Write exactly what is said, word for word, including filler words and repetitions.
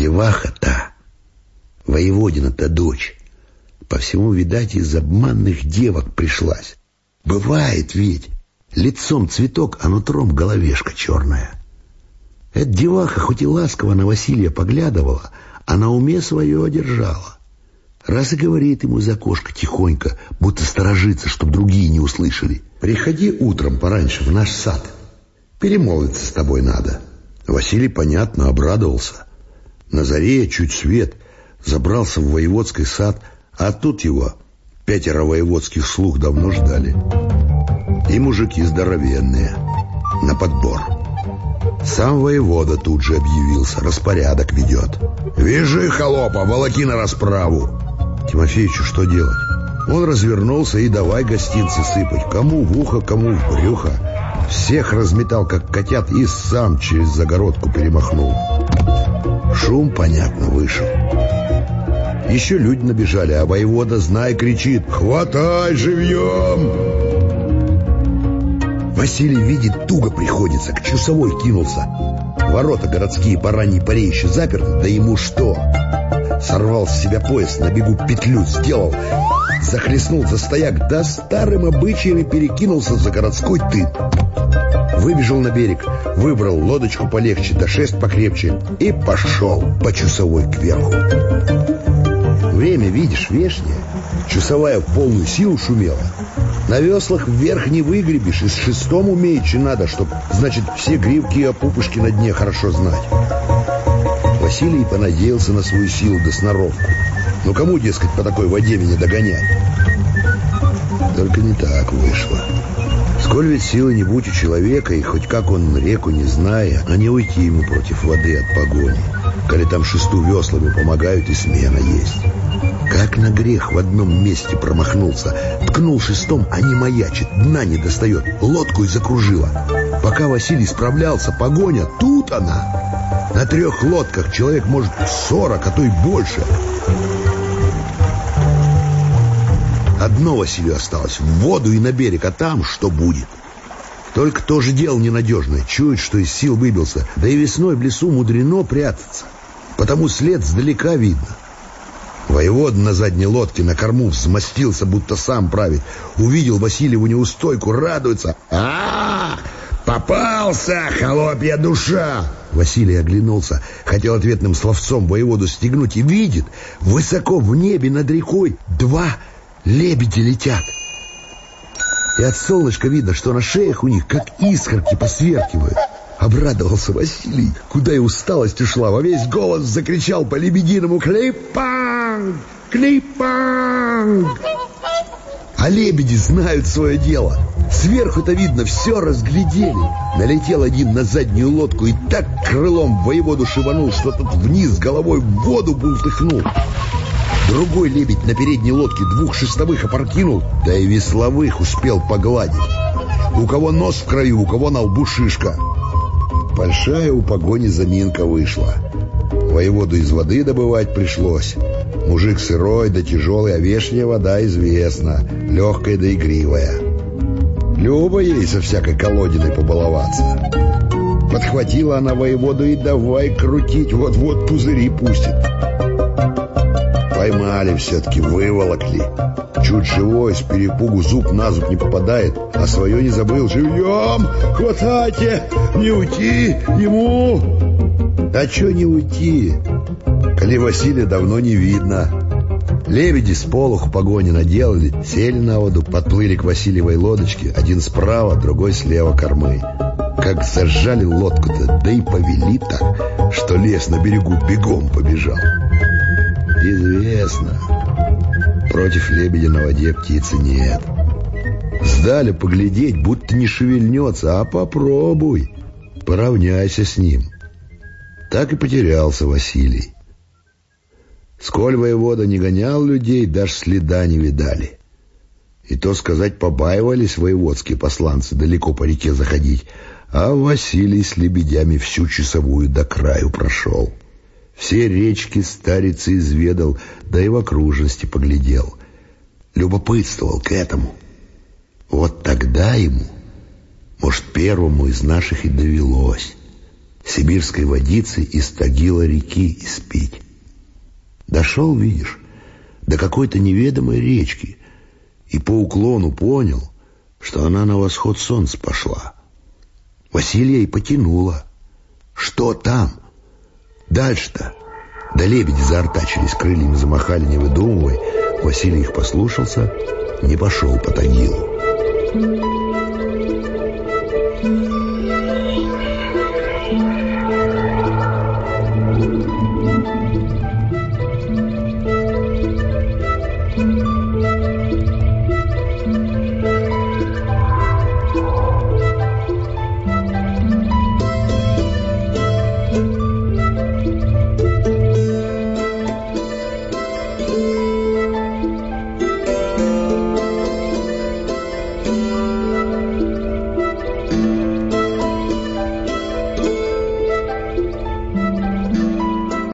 деваха-то, воеводина-то дочь, по всему, видать, из обманных девок пришлась. Бывает ведь, лицом цветок, а нутром головешка черная. Эта деваха хоть и ласково на Василия поглядывала, а на уме свое одержала. Раз и говорит ему из окошка тихонько, будто сторожится, чтоб другие не услышали: приходи утром пораньше в наш сад, перемолвиться с тобой надо. Василий, понятно, обрадовался. На заре, чуть свет, забрался в воеводский сад, а тут его пятеро воеводских слуг давно ждали. И мужики здоровенные, на подбор. Сам воевода тут же объявился, распорядок ведет. «Вяжи, холопа, волоки на расправу!» Тимофеичу что делать? Он развернулся и давай гостинцы сыпать. Кому в ухо, кому в брюхо. Всех разметал, как котят, и сам через загородку перемахнул. Шум, понятно, вышел. Еще люди набежали, а воевода, знай, кричит: «Хватай живьем!» Василий видит, туго приходится, к часовой кинулся. Ворота городские по ранней поре еще заперты, да ему что? Сорвал с себя пояс, на бегу петлю сделал, захлестнул за стояк, да старым обычаем и перекинулся за городской тын. Выбежал на берег, выбрал лодочку полегче, да шест покрепче и пошел по часовой кверху. Время, видишь, вешнее. Часовая в полную силу шумела. На веслах вверх не выгребешь, и с шестом умеючи надо, чтоб, значит, все гривки и опупышки на дне хорошо знать. Василий понадеялся на свою силу да сноровку. Ну кому, дескать, по такой воде меня догонять? Только не так вышло. Сколь ведь силы не будь у человека, и хоть как он реку не зная, а не уйти ему против воды от погони, коли там шесту веслами помогают и смена есть. Как на грех в одном месте промахнулся. Ткнул шестом, а не маячит, дна не достает, лодку и закружила. Пока Василий справлялся, погоня, тут она. На трех лодках человек, может, сорок, а то и больше. Одно Василию осталось — в воду и на берег, а там что будет? Только тоже дело ненадежное. Чует, что из сил выбился. Да и весной в лесу мудрено прятаться, потому след сдалека видно. Воевода на задней лодке на корму взмастился, будто сам правит. Увидел Васильеву неустойку, радуется. а, -а, -а попался, холопья душа! Василий оглянулся, хотел ответным словцом воеводу стегнуть, и видит, высоко в небе над рекой два лебеди летят. И от солнышка видно, что на шеях у них как искорки посверкивают. Обрадовался Василий, куда и усталость ушла, во весь голос закричал по-лебединому: «Клипанг! Клипанг!» А лебеди знают свое дело. Сверху-то видно, все разглядели. Налетел один на заднюю лодку и так крылом воеводу шибанул, что тот вниз головой в воду бултыхнул. Другой лебедь на передней лодке двух шестовых опрокинул, да и весловых успел погладить. У кого нос в крови, у кого на лбу шишка. Большая у погони заминка вышла. Воеводу из воды добывать пришлось. Мужик сырой да тяжелый, а вешняя вода известна, легкая да игривая. Любо ей со всякой колодиной побаловаться. Подхватила она воеводу и давай крутить, вот-вот пузыри пустит. Поймали все-таки, выволокли. Чуть живой, с перепугу зуб на зуб не попадает, а свое не забыл. «Живьем! Хватайте! Не уйти ему!» А че не уйти, коли Василия давно не видно? Лебеди с полуху погони наделали, сели на воду, подплыли к Васильевой лодочке, один справа, другой слева кормы. Как зажали лодку-то, да и повели так, что лес на берегу бегом побежал. Известно, против лебедя на воде птицы нет. Сдали поглядеть, будто не шевельнется, а попробуй, поравняйся с ним. Так и потерялся Василий. Сколь воевода не гонял людей, даже следа не видали. И то сказать, побаивались воеводские посланцы далеко по реке заходить, а Василий с лебедями всю часовую до краю прошел. Все речки старицы изведал, да и в окружности поглядел. Любопытствовал к этому. Вот тогда ему, может, первому из наших и довелось. сибирской водицы из Тагила реки испить. Дошел, видишь, до какой-то неведомой речки и по уклону понял, что она на восход солнца пошла. Василия и потянула. Что там? Дальше-то? Да лебеди заортачились, крыльями замахали, не выдумывая. Василий их послушался, не пошел по Тагилу.